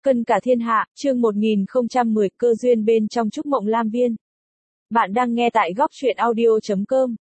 Cân cả thiên hạ, chương 1010, cơ duyên bên trong Trúc Mộng Lam Viên. Bạn đang nghe tại góc truyện audio.com.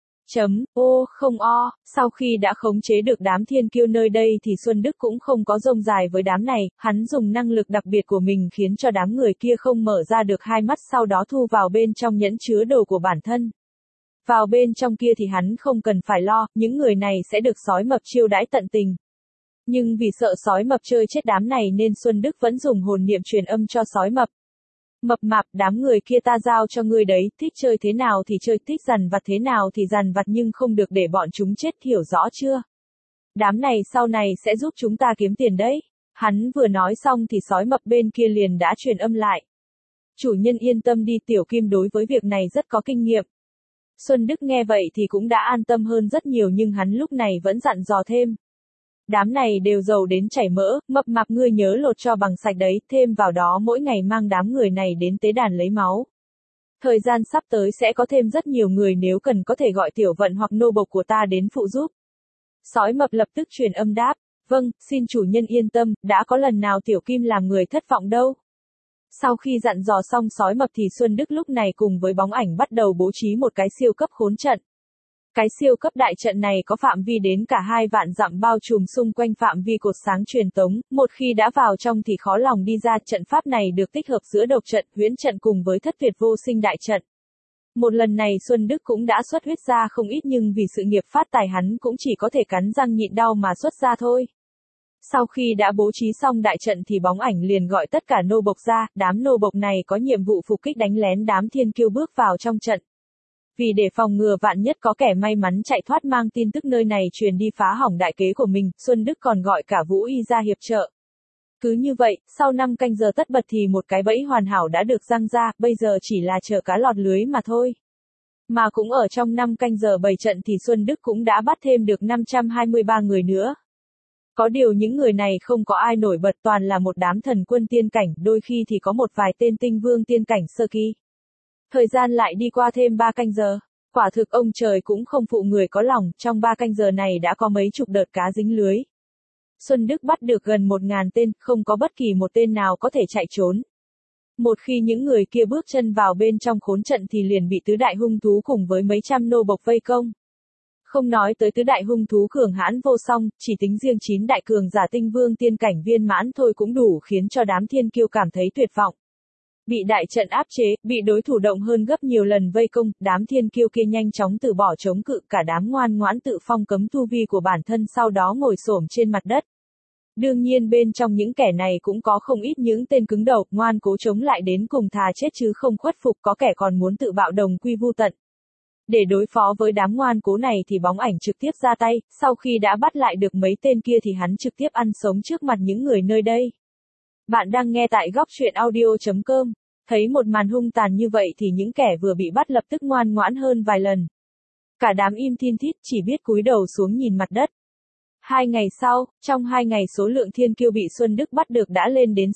Sau khi đã khống chế được đám thiên kiêu nơi đây thì Xuân Đức cũng không có rông dài với đám này, hắn dùng năng lực đặc biệt của mình khiến cho đám người kia không mở ra được hai mắt, sau đó thu vào bên trong nhẫn chứa đồ của bản thân. Vào bên trong kia thì hắn không cần phải lo, những người này sẽ được sói mập chiêu đãi tận tình. Nhưng vì sợ sói mập chơi chết đám này nên Xuân Đức vẫn dùng hồn niệm truyền âm cho sói mập. Mập mạp, đám người kia ta giao cho ngươi đấy, thích chơi thế nào thì chơi, thích dằn vặt thế nào thì dằn vặt, nhưng không được để bọn chúng chết, hiểu rõ chưa? Đám này sau này sẽ giúp chúng ta kiếm tiền đấy. Hắn vừa nói xong thì sói mập bên kia liền đã truyền âm lại. Chủ nhân yên tâm đi, Tiểu Kim đối với việc này rất có kinh nghiệm. Xuân Đức nghe vậy thì cũng đã an tâm hơn rất nhiều, nhưng hắn lúc này vẫn dặn dò thêm. Đám này đều giàu đến chảy mỡ, mập mạp ngươi nhớ lột cho bằng sạch đấy, thêm vào đó mỗi ngày mang đám người này đến tế đàn lấy máu. Thời gian sắp tới sẽ có thêm rất nhiều người, nếu cần có thể gọi Tiểu Vận hoặc nô bộc của ta đến phụ giúp. Sói mập lập tức truyền âm đáp, vâng, xin chủ nhân yên tâm, đã có lần nào Tiểu Kim làm người thất vọng đâu. Sau khi dặn dò xong sói mập thì Xuân Đức lúc này cùng với bóng ảnh bắt đầu bố trí một cái siêu cấp khốn trận. Cái siêu cấp đại trận này có phạm vi đến cả 2 vạn dặm, bao trùm xung quanh phạm vi cột sáng truyền tống, một khi đã vào trong thì khó lòng đi ra. Trận pháp này được tích hợp giữa độc trận, huyễn trận cùng với thất tuyệt vô sinh đại trận. Một lần này Xuân Đức cũng đã xuất huyết ra không ít, nhưng vì sự nghiệp phát tài hắn cũng chỉ có thể cắn răng nhịn đau mà xuất ra thôi. Sau khi đã bố trí xong đại trận thì bóng ảnh liền gọi tất cả nô bộc ra, đám nô bộc này có nhiệm vụ phục kích đánh lén đám thiên kiêu bước vào trong trận. Vì để phòng ngừa vạn nhất có kẻ may mắn chạy thoát mang tin tức nơi này truyền đi phá hỏng đại kế của mình, Xuân Đức còn gọi cả Vũ Y ra hiệp trợ. Cứ như vậy, sau 5 canh giờ tất bật thì một cái bẫy hoàn hảo đã được giăng ra, bây giờ chỉ là chờ cá lọt lưới mà thôi. Mà cũng ở trong 5 canh giờ bày trận thì Xuân Đức cũng đã bắt thêm được 523 người nữa. Có điều những người này không có ai nổi bật, toàn là một đám thần quân tiên cảnh, đôi khi thì có một vài tên tinh vương tiên cảnh sơ kỳ. Thời gian lại đi qua thêm 3 canh giờ. Quả thực ông trời cũng không phụ người có lòng, trong 3 canh giờ này đã có mấy chục đợt cá dính lưới. Xuân Đức bắt được gần 1000 tên, không có bất kỳ một tên nào có thể chạy trốn. Một khi những người kia bước chân vào bên trong khốn trận thì liền bị tứ đại hung thú cùng với mấy trăm nô bộc vây công. Không nói tới tứ đại hung thú cường hãn vô song, chỉ tính riêng 9 đại cường giả tinh vương tiên cảnh viên mãn thôi cũng đủ khiến cho đám thiên kiêu cảm thấy tuyệt vọng. Bị đại trận áp chế, bị đối thủ động hơn gấp nhiều lần vây công, đám thiên kiêu kia nhanh chóng từ bỏ chống cự, cả đám ngoan ngoãn tự phong cấm tu vi của bản thân, sau đó ngồi xổm trên mặt đất. Đương nhiên bên trong những kẻ này cũng có không ít những tên cứng đầu, ngoan cố chống lại đến cùng, thà chết chứ không khuất phục, có kẻ còn muốn tự bạo đồng quy vu tận. Để đối phó với đám ngoan cố này thì bóng ảnh trực tiếp ra tay, sau khi đã bắt lại được mấy tên kia thì hắn trực tiếp ăn sống trước mặt những người nơi đây. Bạn đang nghe tại góc truyện audio.com. Thấy một màn hung tàn như vậy thì những kẻ vừa bị bắt lập tức ngoan ngoãn hơn vài lần. Cả đám im thin thít chỉ biết cúi đầu xuống nhìn mặt đất. 2 ngày sau, trong 2 ngày số lượng thiên kiêu bị Xuân Đức bắt được đã lên đến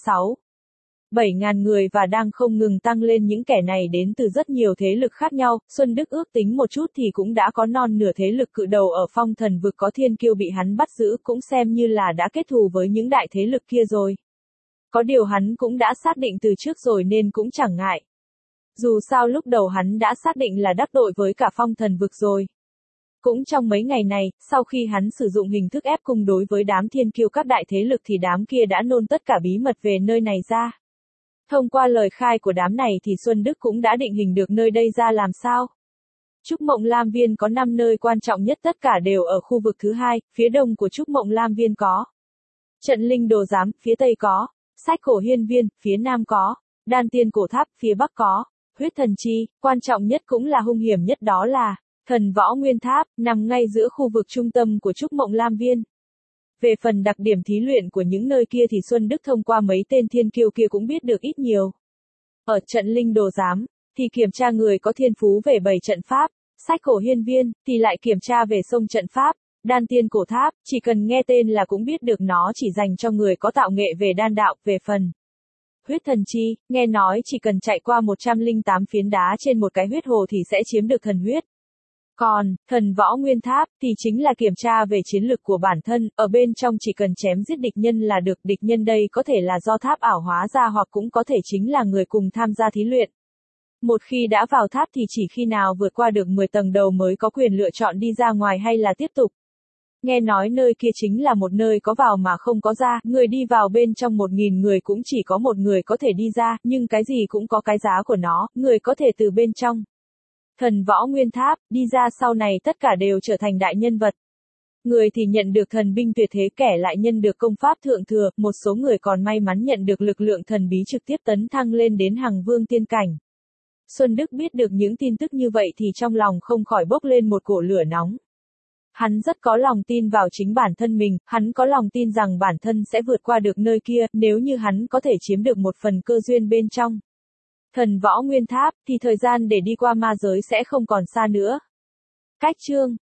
7.000 người và đang không ngừng tăng lên. Những kẻ này đến từ rất nhiều thế lực khác nhau, Xuân Đức ước tính một chút thì cũng đã có non nửa thế lực cự đầu ở Phong Thần Vực có thiên kiêu bị hắn bắt giữ, cũng xem như là đã kết thù với những đại thế lực kia rồi. Có điều hắn cũng đã xác định từ trước rồi nên cũng chẳng ngại. Dù sao lúc đầu hắn đã xác định là đắc tội với cả Phong Thần Vực rồi. Cũng trong mấy ngày này, sau khi hắn sử dụng hình thức ép cung đối với đám thiên kiêu các đại thế lực thì đám kia đã nôn tất cả bí mật về nơi này ra. Thông qua lời khai của đám này thì Xuân Đức cũng đã định hình được nơi đây ra làm sao. Trúc Mộng Lam Viên có 5 nơi quan trọng nhất, tất cả đều ở khu vực thứ 2, phía đông của Trúc Mộng Lam Viên có Trận Linh Đồ Giám, phía tây có Sách Cổ Hiên Viên, phía nam có Đan Tiên Cổ Tháp, phía bắc có Huyết Thần Chi, quan trọng nhất cũng là hung hiểm nhất đó là Thần Võ Nguyên Tháp, nằm ngay giữa khu vực trung tâm của Trúc Mộng Lam Viên. Về phần đặc điểm thí luyện của những nơi kia thì Xuân Đức thông qua mấy tên thiên kiêu kia cũng biết được ít nhiều. Ở Trận Linh Đồ Giám thì kiểm tra người có thiên phú về 7 trận pháp, Sách Cổ Hiên Viên thì lại kiểm tra về sông trận pháp, Đan Tiên Cổ Tháp, chỉ cần nghe tên là cũng biết được nó chỉ dành cho người có tạo nghệ về đan đạo. Về phần Huyết Thần Chi, nghe nói chỉ cần chạy qua 108 phiến đá trên một cái huyết hồ thì sẽ chiếm được thần huyết. Còn, thần võ nguyên tháp, thì chính là kiểm tra về chiến lực của bản thân, ở bên trong chỉ cần chém giết địch nhân là được, địch nhân đây có thể là do tháp ảo hóa ra hoặc cũng có thể chính là người cùng tham gia thí luyện. Một khi đã vào tháp thì chỉ khi nào vượt qua được 10 tầng đầu mới có quyền lựa chọn đi ra ngoài hay là tiếp tục. Nghe nói nơi kia chính là một nơi có vào mà không có ra, người đi vào bên trong 1.000 người cũng chỉ có một người có thể đi ra, nhưng cái gì cũng có cái giá của nó, người có thể từ bên trong. Thần võ nguyên tháp, đi ra sau này tất cả đều trở thành đại nhân vật. Người thì nhận được thần binh tuyệt thế, kẻ lại nhận được công pháp thượng thừa, một số người còn may mắn nhận được lực lượng thần bí trực tiếp tấn thăng lên đến hằng vương tiên cảnh. Xuân Đức biết được những tin tức như vậy thì trong lòng không khỏi bốc lên một cổ lửa nóng. Hắn rất có lòng tin vào chính bản thân mình, hắn có lòng tin rằng bản thân sẽ vượt qua được nơi kia, nếu như hắn có thể chiếm được một phần cơ duyên bên trong thần võ nguyên tháp, thì thời gian để đi qua ma giới sẽ không còn xa nữa. Cách chương